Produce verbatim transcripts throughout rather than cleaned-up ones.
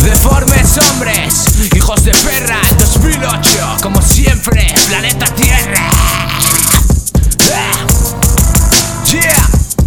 Deformes hombres, hijos de perra, en dos mil ocho, como siempre, planeta Tierra. Yeah.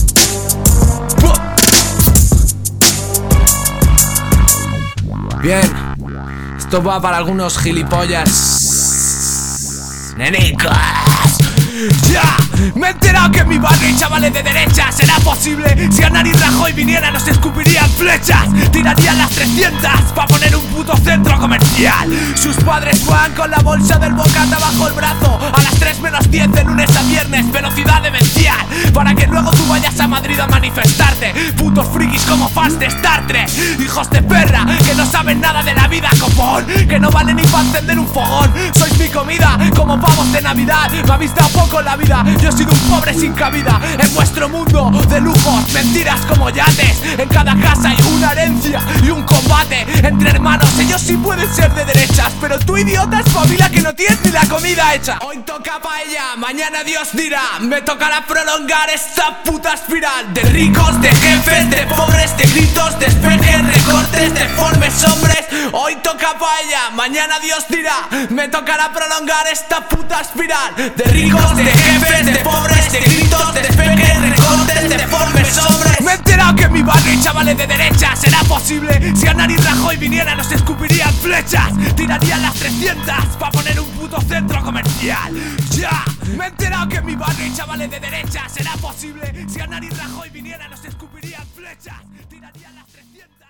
Bien, esto va para algunos gilipollas nenicos. Ya, me he enterado que en mi barrio hay chavales de derecha. ¿Será posible? Si Aznar y Rajoy vinieran nos escupirían flechas. Tirarían las trescientas pa' poner un puto centro comercial. Sus padres van con la bolsa del bocata bajo el brazo a las tres menos diez de lunes a viernes, velocidad demencial, para que luego tú vayas a Madrid a manifestarte. Putos frikis como fans de Star Trek, hijos de perra que no saben nada de la vida, copón, que no vale ni para encender un fogón. Sois mi comida como pavos de Navidad. Me habéis dado poco la vida, yo he sido un pobre sin cabida. En vuestro mundo de lujos, mentiras como yates. En cada casa hay una herencia y un combate entre hermanos. Ellos sí pueden ser de derechas, pero tú, idiota, espabila que no tienes ni la comida hecha. Hoy toca paella, mañana Dios dirá. Me tocará prolongar esta puta espiral de ricos, de jefes, de pobres, de gritos, despejes, recortes, deformes hombres. Hoy toca paella, mañana Dios dirá. Me tocará prolongar esta puta espiral de ricos, de jefes, de pobres, de gritos, despejes, recortes, deformes hombres. Me he enterado que en mi barrio hay chavales de derecha. ¿Será posible? Si Aznar y Rajoy vinieran nos escupirían flechas. Tirarían las trescientas pa' poner un puto centro comercial. Ya, me he enterado que en mi barrio hay chavales de derecha. ¿Será posible? Si Aznar y Rajoy vinieran nos escupirían flechas. Tirarían las trescientas.